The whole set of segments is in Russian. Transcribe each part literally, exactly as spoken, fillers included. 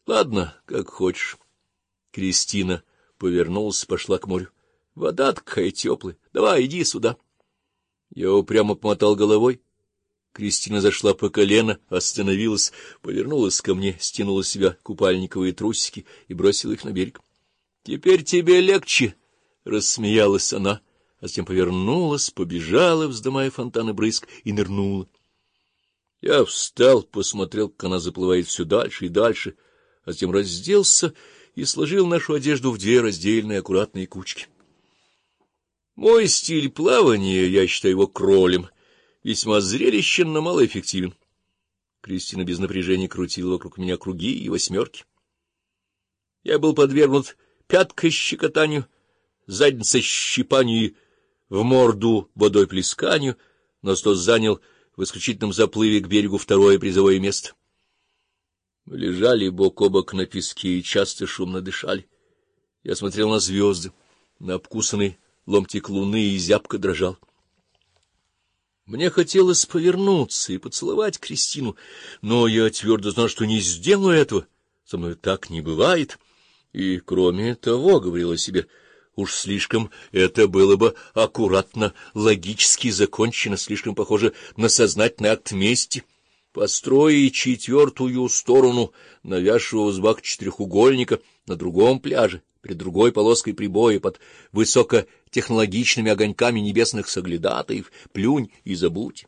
Ладно, как хочешь. Кристина повернулась, пошла к морю. Вода такая теплая. Давай, иди сюда. Я упрямо помотал головой. Кристина зашла по колено, остановилась, повернулась ко мне, стянула с себя купальниковые трусики и бросила их на берег. — Теперь тебе легче, — рассмеялась она, а затем повернулась, побежала, вздымая фонтаны брызг, и нырнула. Я встал, посмотрел, как она заплывает все дальше и дальше, а затем разделся и сложил нашу одежду в две раздельные аккуратные кучки. Мой стиль плавания, я считаю его кролем, весьма зрелищен, но малоэффективен. Кристина без напряжения крутила вокруг меня круги и восьмерки. Я был подвергнут пяткой щекотанию, задницей щипанию и в морду водой плесканию, но что занял в исключительном заплыве к берегу второе призовое место. Мы лежали бок о бок на песке и часто шумно дышали. Я смотрел на звезды, на обкусанный ломтик луны и зябко дрожал. Мне хотелось повернуться и поцеловать Кристину, но я твердо знал, что не сделаю этого. Со мной так не бывает. И, кроме того, говорила себе, уж слишком это было бы аккуратно, логически закончено, слишком похоже на сознательный акт мести. Построить четвертую сторону навязшего взбака четырехугольника на другом пляже, перед другой полоской прибоя, под высокотехнологичными огоньками небесных соглядатаев, плюнь и забудь.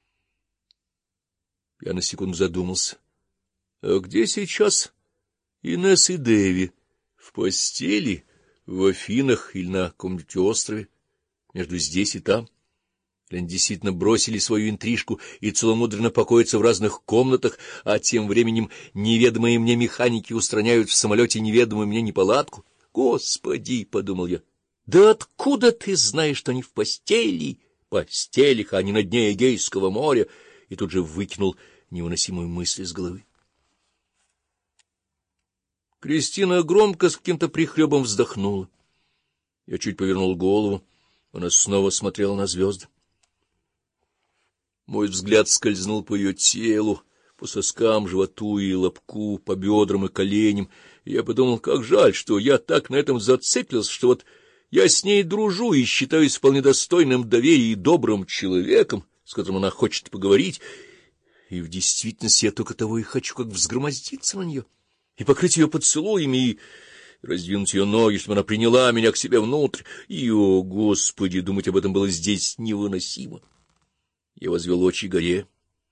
Я на секунду задумался. А где сейчас Инесс и Дэви? В постели, в Афинах или на каком-нибудь острове, между здесь и там? Или они действительно бросили свою интрижку и целомудренно покоятся в разных комнатах, а тем временем неведомые мне механики устраняют в самолете неведомую мне неполадку? Господи, — подумал я, — да откуда ты знаешь, что они в постели, постелях, а не на дне Эгейского моря? И тут же выкинул невыносимую мысль из головы. Кристина громко с каким-то прихлебом вздохнула. Я чуть повернул голову. Она снова смотрела на звезды. Мой взгляд скользнул по ее телу, по соскам, животу и лобку, по бедрам и коленям. И я подумал, как жаль, что я так на этом зацепился, что вот я с ней дружу и считаюсь вполне достойным доверия и добрым человеком, с которым она хочет поговорить, и в действительности я только того и хочу, как взгромоздиться на нее и покрыть ее поцелуями, и раздвинуть ее ноги, чтобы она приняла меня к себе внутрь. И, о, Господи, думать об этом было здесь невыносимо. Я возвел очи к горе.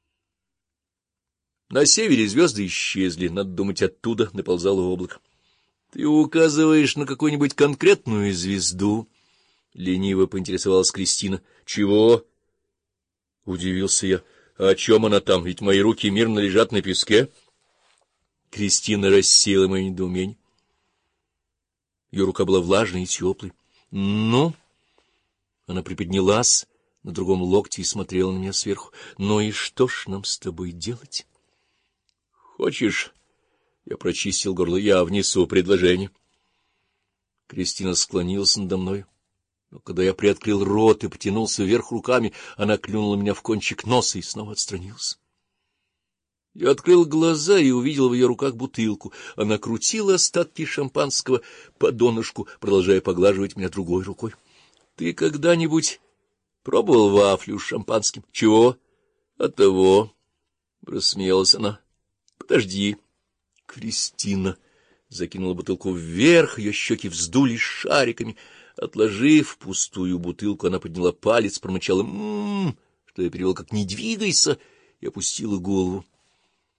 На севере звезды исчезли, надо думать, оттуда наползало облако. — Ты указываешь на какую-нибудь конкретную звезду? — лениво поинтересовалась Кристина. — Чего? — удивился я. — А о чем она там? Ведь мои руки мирно лежат на песке. Кристина рассеяла мое недоумение. Ее рука была влажной и теплой. — Ну? Она приподнялась на другом локте и смотрела на меня сверху. — Ну и что ж нам с тобой делать? — Хочешь? Я прочистил горло. — Я внесу предложение. Кристина склонилась надо мной. Но когда я приоткрыл рот и потянулся вверх руками, она клюнула меня в кончик носа и снова отстранилась. Я открыл глаза и увидел в ее руках бутылку. Она крутила остатки шампанского по донышку, продолжая поглаживать меня другой рукой. — Ты когда-нибудь пробовал вафлю с шампанским? — Чего? — От того. — рассмеялась она. — Подожди. Кристина закинула бутылку вверх, ее щеки вздулись шариками. Отложив пустую бутылку, она подняла палец, промычала «м-м-м», что я перевел как «не двигайся», и опустила голову.